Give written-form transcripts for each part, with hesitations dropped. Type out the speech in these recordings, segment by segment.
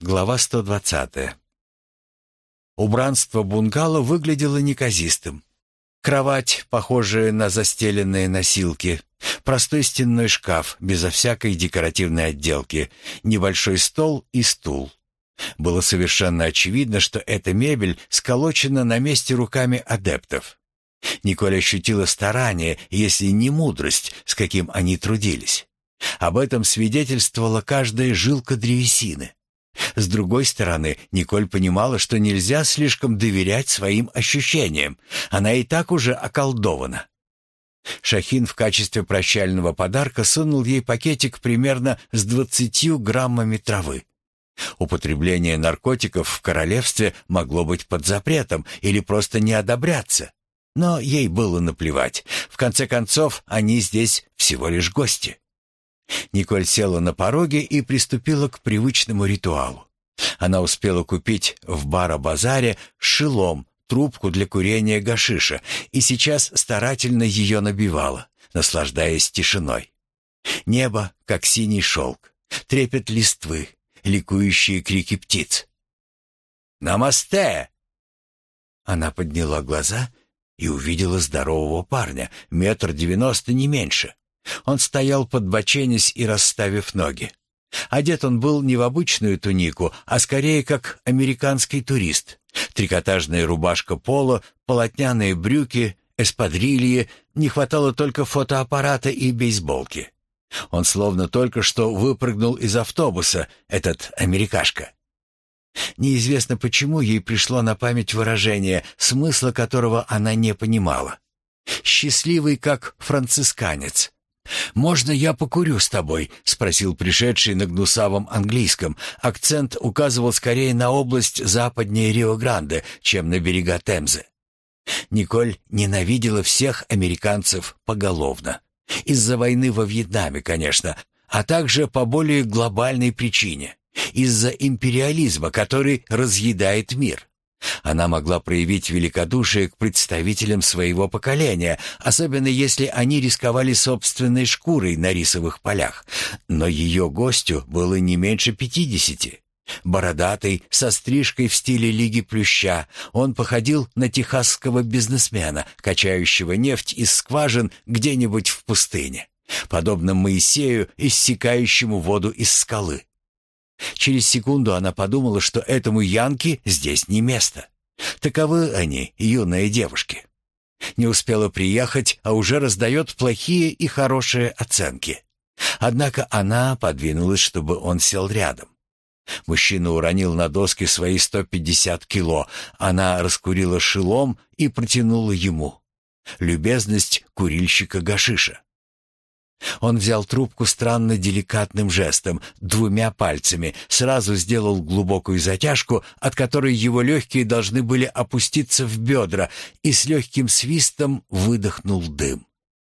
Глава 120. Убранство бунгало выглядело неказистым. Кровать, похожая на застеленные носилки, простой стенной шкаф безо всякой декоративной отделки, небольшой стол и стул. Было совершенно очевидно, что эта мебель сколочена на месте руками адептов. Николь ощутила старание, если не мудрость, с каким они трудились. Об этом свидетельствовала каждая жилка древесины. С другой стороны, Николь понимала, что нельзя слишком доверять своим ощущениям. Она и так уже околдована. Шахин в качестве прощального подарка сунул ей пакетик примерно с 20 граммами травы. Употребление наркотиков в королевстве могло быть под запретом или просто не одобряться. Но ей было наплевать. В конце концов, они здесь всего лишь гости. Николь села на пороге и приступила к привычному ритуалу. Она успела купить в Бара-базаре шелом, трубку для курения гашиша, и сейчас старательно ее набивала, наслаждаясь тишиной. Небо, как синий шелк, трепет листвы, ликующие крики птиц. «Намасте!» Она подняла глаза и увидела здорового парня, 1,90 м не меньше. Он стоял подбоченясь и расставив ноги. Одет он был не в обычную тунику, а скорее как американский турист. Трикотажная рубашка поло, полотняные брюки, эспадрильи, не хватало только фотоаппарата и бейсболки. Он словно только что выпрыгнул из автобуса, этот америкашка. Неизвестно почему ей пришло на память выражение, смысла которого она не понимала. «Счастливый, как францисканец». «Можно я покурю с тобой?» — спросил пришедший на гнусавом английском. Акцент указывал скорее на область западнее Рио-Гранде, чем на берега Темзы. Николь ненавидела всех американцев поголовно. Из-за войны во Вьетнаме, конечно, а также по более глобальной причине. Из-за империализма, который разъедает мир. Она могла проявить великодушие к представителям своего поколения, особенно если они рисковали собственной шкурой на рисовых полях. Но ее гостю было не меньше 50. Бородатый, со стрижкой в стиле Лиги Плюща, он походил на техасского бизнесмена, качающего нефть из скважин где-нибудь в пустыне, подобно Моисею, иссекающему воду из скалы. Через секунду она подумала, что этому янки здесь не место. Таковы они, юные девушки. Не успела приехать, а уже раздает плохие и хорошие оценки. Однако она подвинулась, чтобы он сел рядом. Мужчина уронил на доски свои 150 кило. Она раскурила шелом и протянула ему. Любезность курильщика гашиша. Он взял трубку странно деликатным жестом, 2 пальцами, сразу сделал глубокую затяжку, от которой его легкие должны были опуститься в бедра, и с легким свистом выдохнул дым.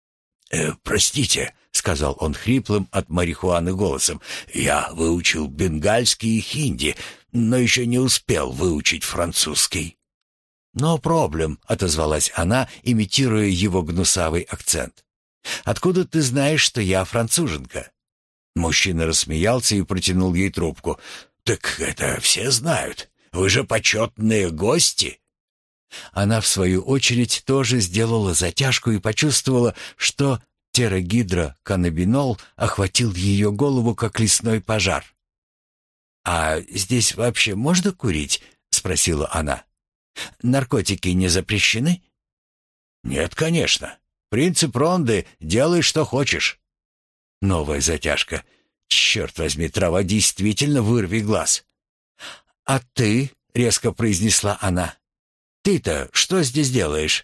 «Простите», — сказал он хриплым от марихуаны голосом, — «я выучил бенгальский и хинди, но еще не успел выучить французский». «Но проблем», — отозвалась она, имитируя его гнусавый акцент. «Откуда ты знаешь, что я француженка?» Мужчина рассмеялся и протянул ей трубку. «Так это все знают. Вы же почетные гости». Она, в свою очередь, тоже сделала затяжку и почувствовала, что терагидроканнабинол охватил ее голову, как лесной пожар. «А здесь вообще можно курить?» — спросила она. «Наркотики не запрещены?» «Нет, конечно. Принцип Ронды — делай, что хочешь». Новая затяжка. Черт возьми, трава действительно вырви глаз. «А ты?» — резко произнесла она. «Ты-то что здесь делаешь?»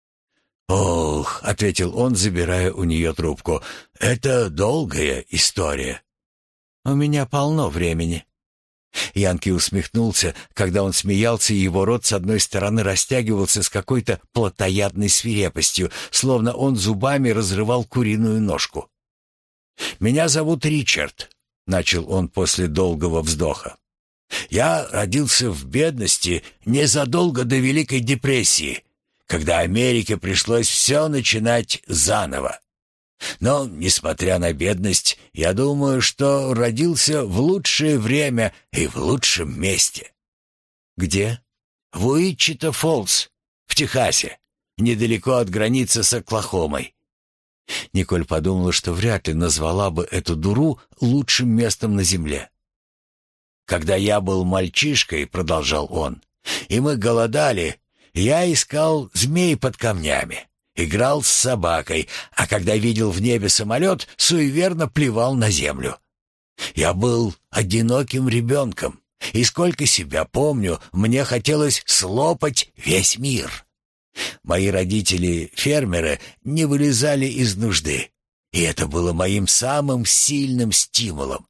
«Ох», — ответил он, забирая у нее трубку, — «это долгая история». «У меня полно времени». Янки усмехнулся. Когда он смеялся, его рот с одной стороны растягивался с какой-то плотоядной свирепостью, словно он зубами разрывал куриную ножку. «Меня зовут Ричард», — начал он после долгого вздоха. «Я родился в бедности незадолго до Великой депрессии, когда Америке пришлось все начинать заново. Но, несмотря на бедность, я думаю, что родился в лучшее время и в лучшем месте». «Где?» «В Уитчита-Фоллс, в Техасе, недалеко от границы с Оклахомой». Николь подумала, что вряд ли назвала бы эту дуру лучшим местом на земле. «Когда я был мальчишкой, — продолжал он, — и мы голодали, я искал змей под камнями, играл с собакой, а когда видел в небе самолет, суеверно плевал на землю. Я был одиноким ребенком, и сколько себя помню, мне хотелось слопать весь мир. Мои родители, фермеры, не вылезали из нужды, и это было моим самым сильным стимулом.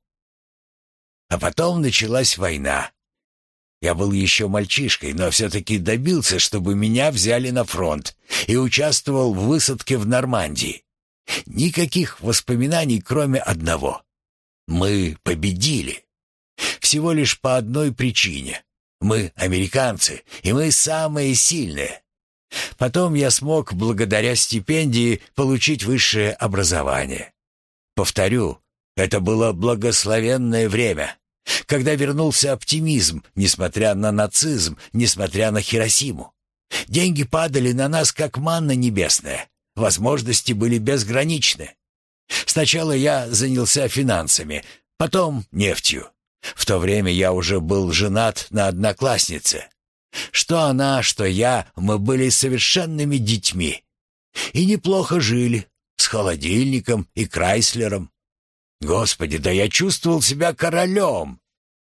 А потом началась война. Я был еще мальчишкой, но все-таки добился, чтобы меня взяли на фронт, и участвовал в высадке в Нормандии. Никаких воспоминаний, кроме одного. Мы победили. Всего лишь по одной причине. Мы американцы, и мы самые сильные. Потом я смог, благодаря стипендии, получить высшее образование. Повторю, это было благословенное время, когда вернулся оптимизм, несмотря на нацизм, несмотря на Хиросиму. Деньги падали на нас, как манна небесная. Возможности были безграничны. Сначала я занялся финансами, потом нефтью. В то время я уже был женат на однокласснице. Что она, что я, мы были совершенными детьми. И неплохо жили, с холодильником и Крайслером. Господи, да я чувствовал себя королем!»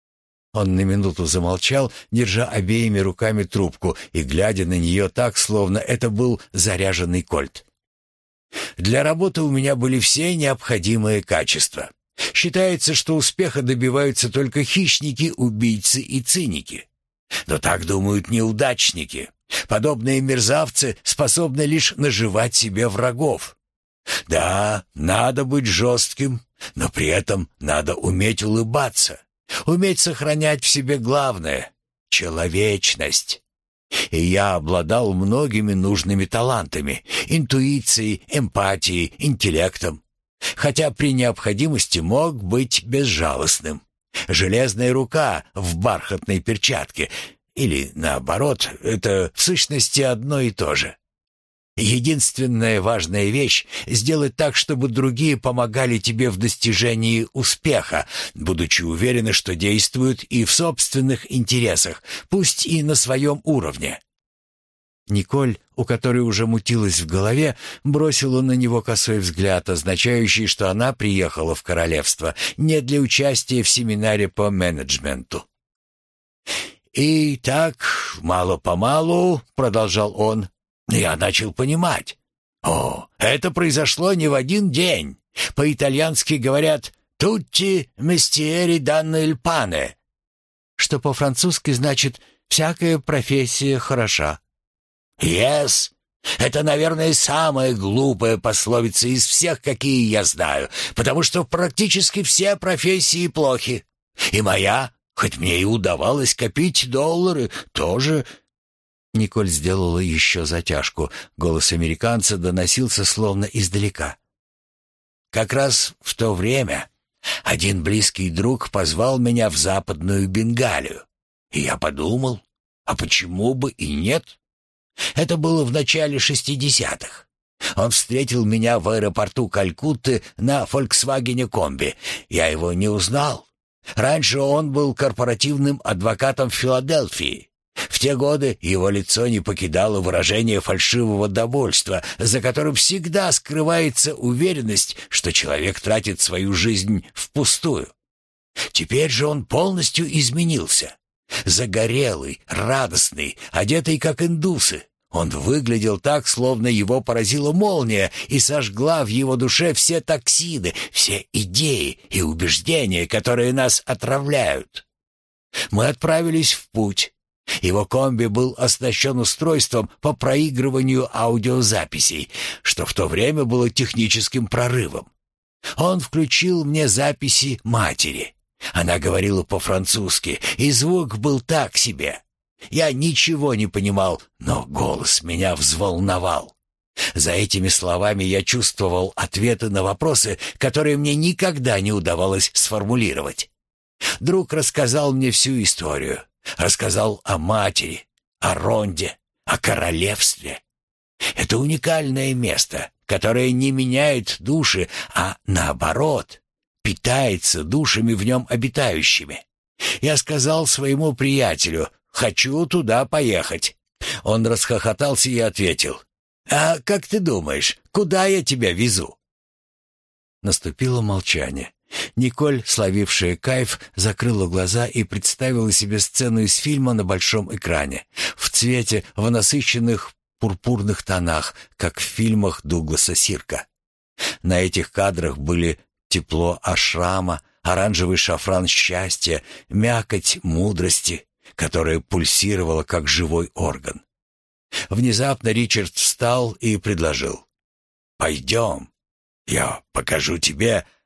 Он на минуту замолчал, держа обеими руками трубку и глядя на нее так, словно это был заряженный кольт. «Для работы у меня были все необходимые качества. Считается, что успеха добиваются только хищники, убийцы и циники. Но так думают неудачники. Подобные мерзавцы способны лишь наживать себе врагов. Да, надо быть жестким, но при этом надо уметь улыбаться, уметь сохранять в себе главное — человечность. И я обладал многими нужными талантами, интуицией, эмпатией, интеллектом. Хотя при необходимости мог быть безжалостным. Железная рука в бархатной перчатке. Или, наоборот, это в сущности одно и то же. Единственная важная вещь — сделать так, чтобы другие помогали тебе в достижении успеха, будучи уверены, что действуют и в собственных интересах, пусть и на своем уровне. Николь, у которой уже мутилась в голове, бросила на него косой взгляд, означающий, что она приехала в королевство не для участия в семинаре по менеджменту. «И так, мало-помалу, — продолжал он, — я начал понимать. О, это произошло не в один день. По-итальянски говорят «тутти местиери данно иль пане», что по-французски значит «всякая профессия хороша». «Yes». Это, наверное, самая глупая пословица из всех, какие я знаю, потому что практически все профессии плохи. И моя, хоть мне и удавалось копить доллары, тоже... Николь сделала еще затяжку. Голос американца доносился словно издалека. «Как раз в то время один близкий друг позвал меня в Западную Бенгалию. И я подумал, а почему бы и нет? Это было в начале 60-х. Он встретил меня в аэропорту Калькутты на «Фольксвагене-комби». Я его не узнал. Раньше он был корпоративным адвокатом в Филадельфии. В те годы его лицо не покидало выражение фальшивого довольства, за которым всегда скрывается уверенность, что человек тратит свою жизнь впустую. Теперь же он полностью изменился. Загорелый, радостный, одетый как индусы. Он выглядел так, словно его поразила молния и сожгла в его душе все токсины, все идеи и убеждения, которые нас отравляют. Мы отправились в путь. Его комби был оснащен устройством по проигрыванию аудиозаписей, что в то время было техническим прорывом. Он включил мне записи матери. Она говорила по-французски, и звук был так себе. Я ничего не понимал, но голос меня взволновал. За этими словами я чувствовал ответы на вопросы, которые мне никогда не удавалось сформулировать. Друг рассказал мне всю историю. Рассказал о матери, о Ронде, о королевстве. Это уникальное место, которое не меняет души, а наоборот, питается душами в нем обитающими. Я сказал своему приятелю: «Хочу туда поехать». Он расхохотался и ответил: «А как ты думаешь, куда я тебя везу?» Наступило молчание. Николь, словившая кайф, закрыла глаза и представила себе сцену из фильма на большом экране, в цвете, в насыщенных пурпурных тонах, как в фильмах Дугласа Сирка. На этих кадрах были тепло ашрама, оранжевый шафран счастья, мякоть мудрости, которая пульсировала, как живой орган. Внезапно Ричард встал и предложил: «Пойдем, я покажу тебе